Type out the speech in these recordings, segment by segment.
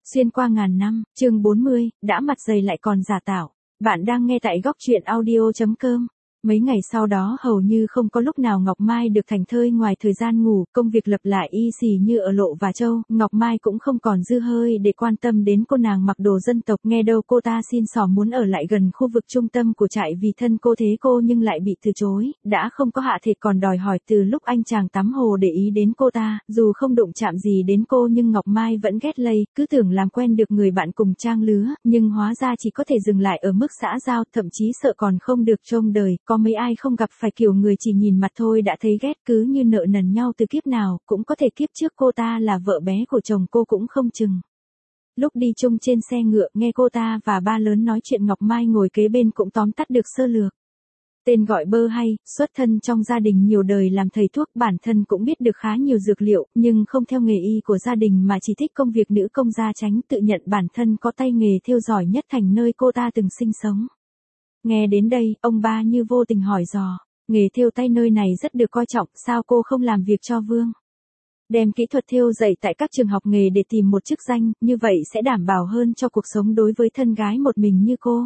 Xuyên qua ngàn năm, chương 40, đã mặt dày lại còn giả tạo. Bạn đang nghe tại góc truyện audio.com. Mấy ngày sau đó hầu như không có lúc nào Ngọc Mai được thảnh thơi ngoài thời gian ngủ, công việc lặp lại y xì như ở Lộ và Châu. Ngọc Mai cũng không còn dư hơi để quan tâm đến cô nàng mặc đồ dân tộc, nghe đâu cô ta xin xỏ muốn ở lại gần khu vực trung tâm của trại vì thân cô thế cô nhưng lại bị từ chối, đã không có hạ thịt còn đòi hỏi từ lúc anh chàng tắm hồ để ý đến cô ta, dù không đụng chạm gì đến cô nhưng Ngọc Mai vẫn ghét lây, cứ tưởng làm quen được người bạn cùng trang lứa, nhưng hóa ra chỉ có thể dừng lại ở mức xã giao, thậm chí sợ còn không được trông đời, có mấy ai không gặp phải kiểu người chỉ nhìn mặt thôi đã thấy ghét, cứ như nợ nần nhau từ kiếp nào, cũng có thể kiếp trước cô ta là vợ bé của chồng cô cũng không chừng. Lúc đi chung trên xe ngựa nghe cô ta và ba lớn nói chuyện, Ngọc Mai ngồi kế bên cũng tóm tắt được sơ lược. Tên gọi Bơ Hay, xuất thân trong gia đình nhiều đời làm thầy thuốc, bản thân cũng biết được khá nhiều dược liệu, nhưng không theo nghề y của gia đình mà chỉ thích công việc nữ công gia chánh, tự nhận bản thân có tay nghề thêu giỏi nhất thành nơi cô ta từng sinh sống. Nghe đến đây, ông ba như vô tình hỏi dò, nghề thêu tay nơi này rất được coi trọng, sao cô không làm việc cho Vương? Đem kỹ thuật thêu dạy tại các trường học nghề để tìm một chức danh, như vậy sẽ đảm bảo hơn cho cuộc sống đối với thân gái một mình như cô.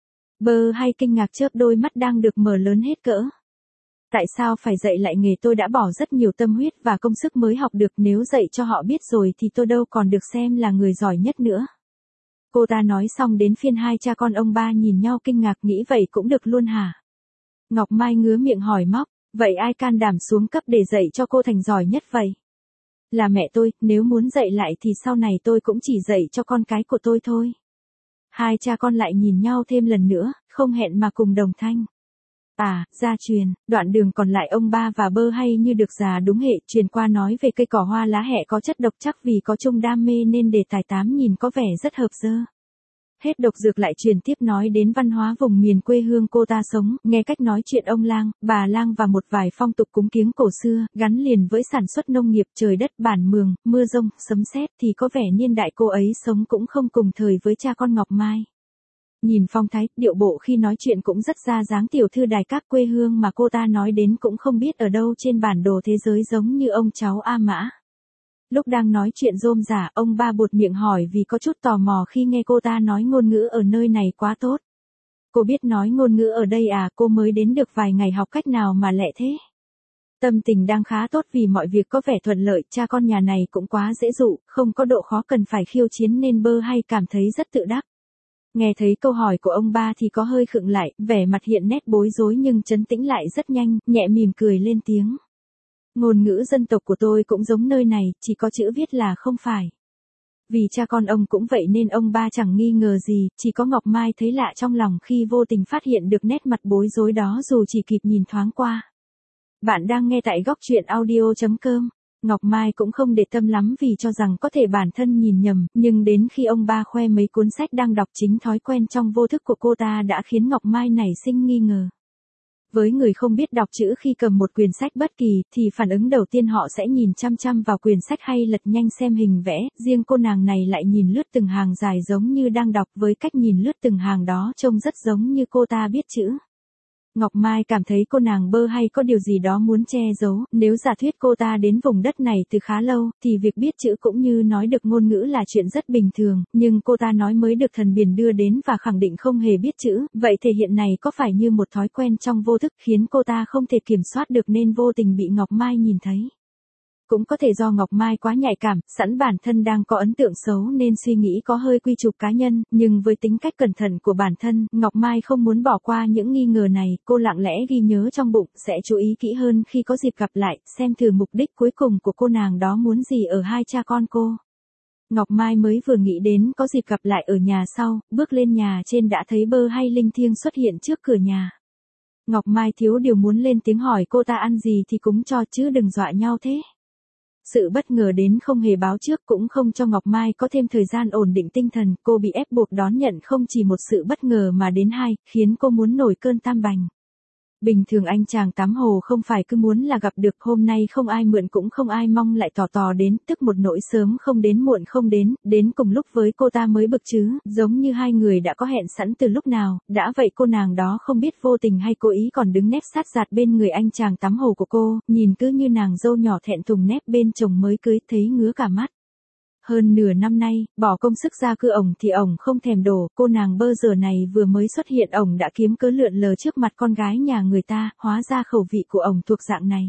Bơ Hay kinh ngạc chớp đôi mắt đang được mở lớn hết cỡ. Tại sao phải dạy lại nghề tôi đã bỏ rất nhiều tâm huyết và công sức mới học được, nếu dạy cho họ biết rồi thì tôi đâu còn được xem là người giỏi nhất nữa. Cô ta nói xong đến phiên hai cha con ông ba nhìn nhau kinh ngạc, nghĩ vậy cũng được luôn hả? Ngọc Mai ngứa miệng hỏi móc, vậy ai can đảm xuống cấp để dạy cho cô thành giỏi nhất vậy? Là mẹ tôi, nếu muốn dạy lại thì sau này tôi cũng chỉ dạy cho con cái của tôi thôi. Hai cha con lại nhìn nhau thêm lần nữa, không hẹn mà cùng đồng thanh. À, gia truyền, đoạn đường còn lại ông ba và Bơ Hay như được già đúng hệ, truyền qua nói về cây cỏ hoa lá hẹ có chất độc, chắc vì có chung đam mê nên đề tài tám nhìn có vẻ rất hợp dơ. Hết độc dược lại truyền tiếp nói đến văn hóa vùng miền quê hương cô ta sống, nghe cách nói chuyện ông lang, bà lang và một vài phong tục cúng kiếng cổ xưa, gắn liền với sản xuất nông nghiệp, trời đất bản mường, mưa rông, sấm sét thì có vẻ niên đại cô ấy sống cũng không cùng thời với cha con Ngọc Mai. Nhìn phong thái, điệu bộ khi nói chuyện cũng rất ra dáng tiểu thư đài các quê hương mà cô ta nói đến cũng không biết ở đâu trên bản đồ thế giới giống như ông cháu A Mã. Lúc đang nói chuyện rôm rả, ông ba buột miệng hỏi vì có chút tò mò khi nghe cô ta nói ngôn ngữ ở nơi này quá tốt. Cô biết nói ngôn ngữ ở đây à? Cô mới đến được vài ngày học cách nào mà lẹ thế? Tâm tình đang khá tốt vì mọi việc có vẻ thuận lợi, cha con nhà này cũng quá dễ dụ, không có độ khó cần phải khiêu chiến nên Bơ Hay cảm thấy rất tự đắc. Nghe thấy câu hỏi của ông ba thì có hơi khựng lại, vẻ mặt hiện nét bối rối nhưng trấn tĩnh lại rất nhanh, nhẹ mỉm cười lên tiếng. Ngôn ngữ dân tộc của tôi cũng giống nơi này, chỉ có chữ viết là không phải. Vì cha con ông cũng vậy nên ông ba chẳng nghi ngờ gì, chỉ có Ngọc Mai thấy lạ trong lòng khi vô tình phát hiện được nét mặt bối rối đó dù chỉ kịp nhìn thoáng qua. Bạn đang nghe tại góc truyện audio.com. Ngọc Mai cũng không để tâm lắm vì cho rằng có thể bản thân nhìn nhầm, nhưng đến khi ông ba khoe mấy cuốn sách đang đọc, chính thói quen trong vô thức của cô ta đã khiến Ngọc Mai nảy sinh nghi ngờ. Với người không biết đọc chữ khi cầm một quyển sách bất kỳ, thì phản ứng đầu tiên họ sẽ nhìn chăm chăm vào quyển sách hay lật nhanh xem hình vẽ, riêng cô nàng này lại nhìn lướt từng hàng dài giống như đang đọc, với cách nhìn lướt từng hàng đó trông rất giống như cô ta biết chữ. Ngọc Mai cảm thấy cô nàng Bơ Hay có điều gì đó muốn che giấu, nếu giả thuyết cô ta đến vùng đất này từ khá lâu, thì việc biết chữ cũng như nói được ngôn ngữ là chuyện rất bình thường, nhưng cô ta nói mới được thần biển đưa đến và khẳng định không hề biết chữ, vậy thể hiện này có phải như một thói quen trong vô thức khiến cô ta không thể kiểm soát được nên vô tình bị Ngọc Mai nhìn thấy. Cũng có thể do Ngọc Mai quá nhạy cảm, sẵn bản thân đang có ấn tượng xấu nên suy nghĩ có hơi quy chụp cá nhân, nhưng với tính cách cẩn thận của bản thân, Ngọc Mai không muốn bỏ qua những nghi ngờ này, cô lặng lẽ ghi nhớ trong bụng, sẽ chú ý kỹ hơn khi có dịp gặp lại, xem thử mục đích cuối cùng của cô nàng đó muốn gì ở hai cha con cô. Ngọc Mai mới vừa nghĩ đến có dịp gặp lại ở nhà sau, bước lên nhà trên đã thấy Bơ Hay linh thiêng xuất hiện trước cửa nhà. Ngọc Mai thiếu điều muốn lên tiếng hỏi cô ta ăn gì thì cúng cho chứ đừng dọa nhau thế. Sự bất ngờ đến không hề báo trước cũng không cho Ngọc Mai có thêm thời gian ổn định tinh thần, cô bị ép buộc đón nhận không chỉ một sự bất ngờ mà đến hai, khiến cô muốn nổi cơn tam bành. Bình thường anh chàng tắm hồ không phải cứ muốn là gặp được, hôm nay không ai mượn cũng không ai mong lại tò đến, tức một nỗi sớm không đến muộn không đến cùng lúc với cô ta mới bực chứ, giống như hai người đã có hẹn sẵn từ lúc nào, đã vậy cô nàng đó không biết vô tình hay cố ý còn đứng nép sát giạt bên người anh chàng tắm hồ của cô, nhìn cứ như nàng dâu nhỏ thẹn thùng nép bên chồng mới cưới thấy ngứa cả mắt. Hơn nửa năm nay, bỏ công sức ra cưa ổng thì ổng không thèm đổ, cô nàng bơ giờ này vừa mới xuất hiện ổng đã kiếm cớ lượn lờ trước mặt con gái nhà người ta, hóa ra khẩu vị của ổng thuộc dạng này.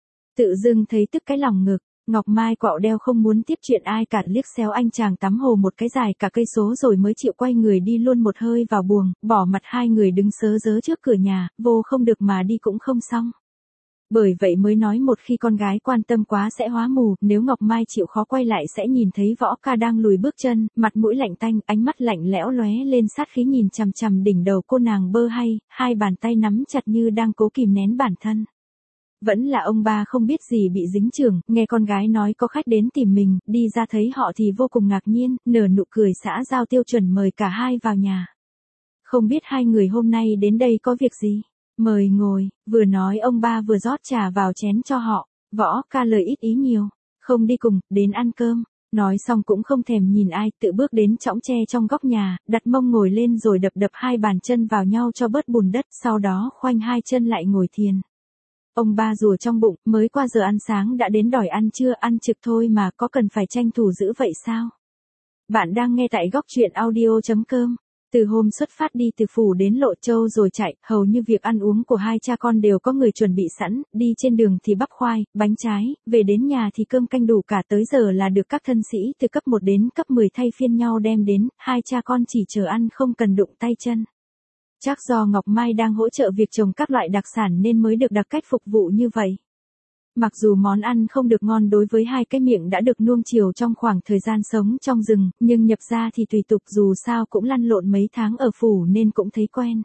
Tự dưng thấy tức cái lòng ngực, Ngọc Mai quạo đeo không muốn tiếp chuyện ai cả, liếc xéo anh chàng tắm hồ một cái dài cả cây số rồi mới chịu quay người đi luôn một hơi vào buồng, bỏ mặt hai người đứng sớ rớ trước cửa nhà, vô không được mà đi cũng không xong. Bởi vậy mới nói một khi con gái quan tâm quá sẽ hóa mù, nếu Ngọc Mai chịu khó quay lại sẽ nhìn thấy Võ Ca đang lùi bước chân, mặt mũi lạnh tanh, ánh mắt lạnh lẽo lóe lên sát khí nhìn chằm chằm đỉnh đầu cô nàng bơ hay, hai bàn tay nắm chặt như đang cố kìm nén bản thân. Vẫn là ông ba không biết gì bị dính chưởng, nghe con gái nói có khách đến tìm mình, đi ra thấy họ thì vô cùng ngạc nhiên, nở nụ cười xã giao tiêu chuẩn mời cả hai vào nhà. Không biết hai người hôm nay đến đây có việc gì? Mời ngồi, vừa nói ông ba vừa rót trà vào chén cho họ. Võ Ca lời ít ý nhiều, không đi cùng, đến ăn cơm. Nói xong cũng không thèm nhìn ai, tự bước đến chõng tre trong góc nhà, đặt mông ngồi lên rồi đập đập hai bàn chân vào nhau cho bớt bùn đất, sau đó khoanh hai chân lại ngồi thiền. Ông ba rùa trong bụng, mới qua giờ ăn sáng đã đến đòi ăn trưa, ăn trực thôi mà có cần phải tranh thủ giữ vậy sao? Bạn đang nghe tại góc truyện audio.com. Từ hôm xuất phát đi từ phủ đến Lộ Châu rồi chạy, hầu như việc ăn uống của hai cha con đều có người chuẩn bị sẵn, đi trên đường thì bắp khoai, bánh trái, về đến nhà thì cơm canh đủ cả, tới giờ là được các thân sĩ từ cấp 1 đến cấp 10 thay phiên nhau đem đến, hai cha con chỉ chờ ăn không cần đụng tay chân. Chắc do Ngọc Mai đang hỗ trợ việc trồng các loại đặc sản nên mới được đặc cách phục vụ như vậy. Mặc dù món ăn không được ngon đối với hai cái miệng đã được nuông chiều trong khoảng thời gian sống trong rừng, nhưng nhập ra thì tùy tục, dù sao cũng lăn lộn mấy tháng ở phủ nên cũng thấy quen.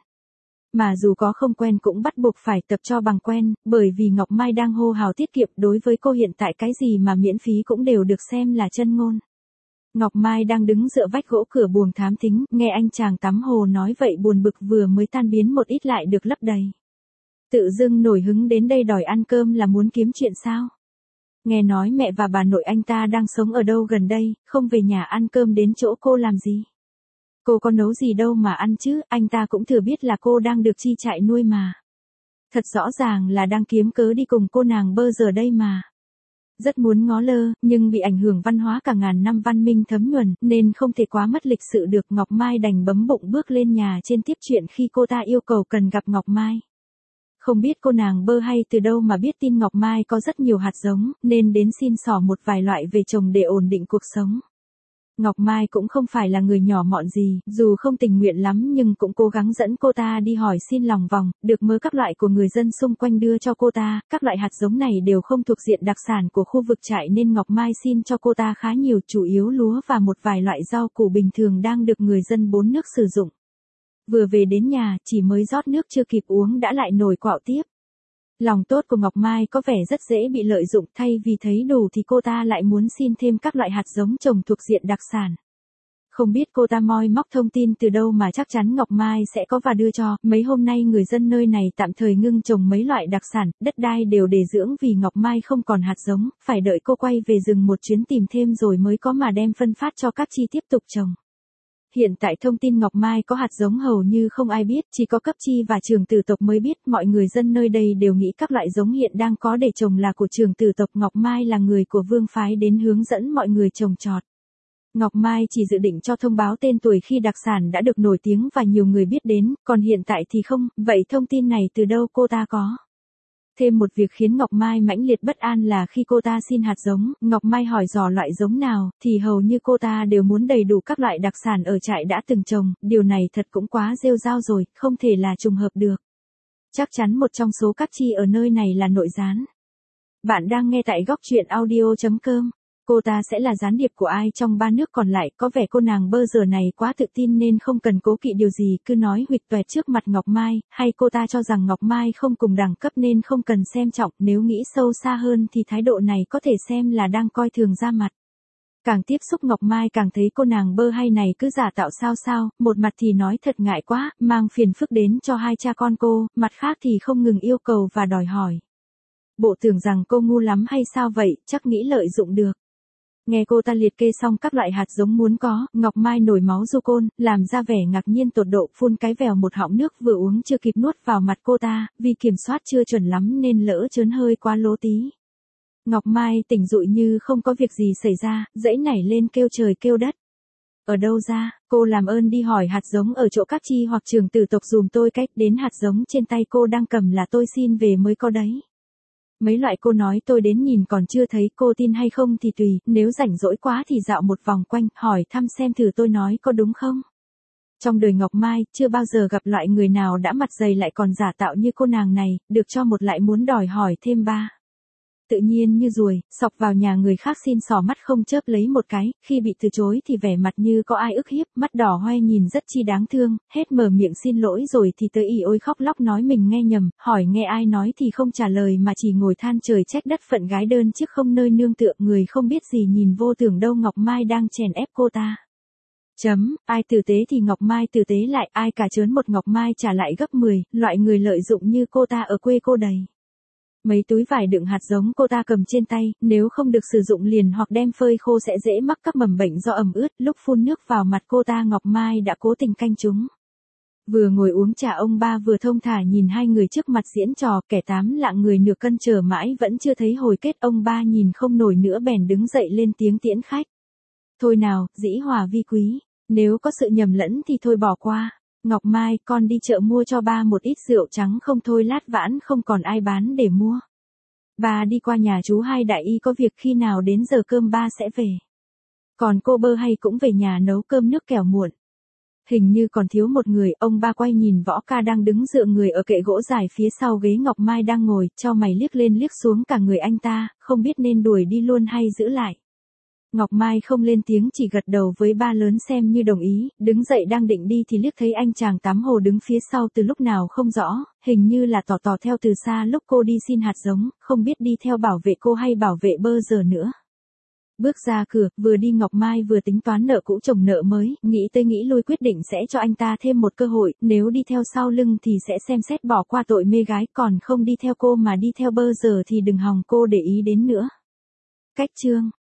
Mà dù có không quen cũng bắt buộc phải tập cho bằng quen, bởi vì Ngọc Mai đang hô hào tiết kiệm, đối với cô hiện tại cái gì mà miễn phí cũng đều được xem là chân ngôn. Ngọc Mai đang đứng dựa vách gỗ cửa buồng thám thính, nghe anh chàng tắm hồ nói vậy buồn bực vừa mới tan biến một ít lại được lấp đầy. Tự dưng nổi hứng đến đây đòi ăn cơm là muốn kiếm chuyện sao? Nghe nói mẹ và bà nội anh ta đang sống ở đâu gần đây, không về nhà ăn cơm đến chỗ cô làm gì? Cô có nấu gì đâu mà ăn chứ, anh ta cũng thừa biết là cô đang được chi trại nuôi mà. Thật rõ ràng là đang kiếm cớ đi cùng cô nàng bơ giờ đây mà. Rất muốn ngó lơ, nhưng bị ảnh hưởng văn hóa cả ngàn năm văn minh thấm nhuần, nên không thể quá mất lịch sự được. Ngọc Mai đành bấm bụng bước lên nhà trên tiếp chuyện khi cô ta yêu cầu cần gặp Ngọc Mai. Không biết cô nàng bơ hay từ đâu mà biết tin Ngọc Mai có rất nhiều hạt giống, nên đến xin xỏ một vài loại về trồng để ổn định cuộc sống. Ngọc Mai cũng không phải là người nhỏ mọn gì, dù không tình nguyện lắm nhưng cũng cố gắng dẫn cô ta đi hỏi xin lòng vòng, được mớ các loại của người dân xung quanh đưa cho cô ta, các loại hạt giống này đều không thuộc diện đặc sản của khu vực trại nên Ngọc Mai xin cho cô ta khá nhiều, chủ yếu lúa và một vài loại rau củ bình thường đang được người dân bốn nước sử dụng. Vừa về đến nhà, chỉ mới rót nước chưa kịp uống đã lại nổi quạo tiếp. Lòng tốt của Ngọc Mai có vẻ rất dễ bị lợi dụng, thay vì thấy đủ thì cô ta lại muốn xin thêm các loại hạt giống trồng thuộc diện đặc sản. Không biết cô ta moi móc thông tin từ đâu mà chắc chắn Ngọc Mai sẽ có và đưa cho. Mấy hôm nay người dân nơi này tạm thời ngưng trồng mấy loại đặc sản, đất đai đều để dưỡng vì Ngọc Mai không còn hạt giống, phải đợi cô quay về rừng một chuyến tìm thêm rồi mới có mà đem phân phát cho các chi tiếp tục trồng. Hiện tại thông tin Ngọc Mai có hạt giống hầu như không ai biết, chỉ có cấp chi và trường tử tộc mới biết. Mọi người dân nơi đây đều nghĩ các loại giống hiện đang có để trồng là của trường tử tộc. Ngọc Mai là người của vương phái đến hướng dẫn mọi người trồng trọt. Ngọc Mai chỉ dự định cho thông báo tên tuổi khi đặc sản đã được nổi tiếng và nhiều người biết đến, còn hiện tại thì không, vậy thông tin này từ đâu cô ta có? Thêm một việc khiến Ngọc Mai mãnh liệt bất an là khi cô ta xin hạt giống, Ngọc Mai hỏi dò loại giống nào, thì hầu như cô ta đều muốn đầy đủ các loại đặc sản ở trại đã từng trồng, điều này thật cũng quá rêu rao rồi, không thể là trùng hợp được. Chắc chắn một trong số các chi ở nơi này là nội gián. Bạn đang nghe tại góc truyện audio.com. Cô ta sẽ là gián điệp của ai trong ba nước còn lại, có vẻ cô nàng bơ giờ này quá tự tin nên không cần cố kỵ điều gì, cứ nói huỵch toẹt trước mặt Ngọc Mai, hay cô ta cho rằng Ngọc Mai không cùng đẳng cấp nên không cần xem trọng, nếu nghĩ sâu xa hơn thì thái độ này có thể xem là đang coi thường ra mặt. Càng tiếp xúc Ngọc Mai càng thấy cô nàng bơ hay này cứ giả tạo sao, một mặt thì nói thật ngại quá, mang phiền phức đến cho hai cha con cô, mặt khác thì không ngừng yêu cầu và đòi hỏi. Bộ tưởng rằng cô ngu lắm hay sao vậy, chắc nghĩ lợi dụng được. Nghe cô ta liệt kê xong các loại hạt giống muốn có, Ngọc Mai nổi máu du côn, làm ra vẻ ngạc nhiên tột độ, phun cái vèo một họng nước vừa uống chưa kịp nuốt vào mặt cô ta, vì kiểm soát chưa chuẩn lắm nên lỡ chớn hơi quá lố tí. Ngọc Mai tỉnh dụi như không có việc gì xảy ra, dãy nảy lên kêu trời kêu đất. Ở đâu ra, cô làm ơn đi hỏi hạt giống ở chỗ các chi hoặc trường tử tộc dùm tôi cách đến hạt giống trên tay cô đang cầm là tôi xin về mới có đấy. Mấy loại cô nói tôi đến nhìn còn chưa thấy, cô tin hay không thì tùy, nếu rảnh rỗi quá thì dạo một vòng quanh, hỏi thăm xem thử tôi nói có đúng không. Trong đời Ngọc Mai, chưa bao giờ gặp loại người nào đã mặt dày lại còn giả tạo như cô nàng này, được cho một lại muốn đòi hỏi thêm ba. Tự nhiên như ruồi, sọc vào nhà người khác xin xỏ mắt không chớp lấy một cái, khi bị từ chối thì vẻ mặt như có ai ức hiếp, mắt đỏ hoe nhìn rất chi đáng thương, hết mở miệng xin lỗi rồi thì tới ỉ ôi khóc lóc nói mình nghe nhầm, hỏi nghe ai nói thì không trả lời mà chỉ ngồi than trời trách đất phận gái đơn chiếc không nơi nương tựa, người không biết gì nhìn vô tưởng đâu Ngọc Mai đang chèn ép cô ta. Ai tử tế thì Ngọc Mai tử tế lại, ai cả trớn một Ngọc Mai trả lại gấp 10, loại người lợi dụng như cô ta ở quê cô đầy. Mấy túi vải đựng hạt giống cô ta cầm trên tay, nếu không được sử dụng liền hoặc đem phơi khô sẽ dễ mắc các mầm bệnh do ẩm ướt, lúc phun nước vào mặt cô ta Ngọc Mai đã cố tình canh chúng. Vừa ngồi uống trà ông ba vừa thông thả nhìn hai người trước mặt diễn trò, kẻ tám lạng người nửa cân chờ mãi vẫn chưa thấy hồi kết, ông ba nhìn không nổi nữa bèn đứng dậy lên tiếng tiễn khách. Thôi nào, dĩ hòa vi quý, nếu có sự nhầm lẫn thì thôi bỏ qua. Ngọc Mai, con đi chợ mua cho ba một ít rượu trắng không thôi lát vãn không còn ai bán để mua. Ba đi qua nhà chú Hai đại y có việc, khi nào đến giờ cơm ba sẽ về. Còn cô Bơ hay cũng về nhà nấu cơm nước kẻo muộn. Hình như còn thiếu một người, ông ba quay nhìn Võ Ca đang đứng dựa người ở kệ gỗ dài phía sau ghế Ngọc Mai đang ngồi, chau mày liếc lên liếc xuống cả người anh ta, không biết nên đuổi đi luôn hay giữ lại. Ngọc Mai không lên tiếng chỉ gật đầu với ba lớn xem như đồng ý, đứng dậy đang định đi thì liếc thấy anh chàng tắm hồ đứng phía sau từ lúc nào không rõ, hình như là tỏ theo từ xa lúc cô đi xin hạt giống, không biết đi theo bảo vệ cô hay bảo vệ Bơ giờ nữa. Bước ra cửa, vừa đi Ngọc Mai vừa tính toán nợ cũ chồng nợ mới, nghĩ tới nghĩ lui quyết định sẽ cho anh ta thêm một cơ hội, nếu đi theo sau lưng thì sẽ xem xét bỏ qua tội mê gái, còn không đi theo cô mà đi theo Bơ giờ thì đừng hòng cô để ý đến nữa. Cách chương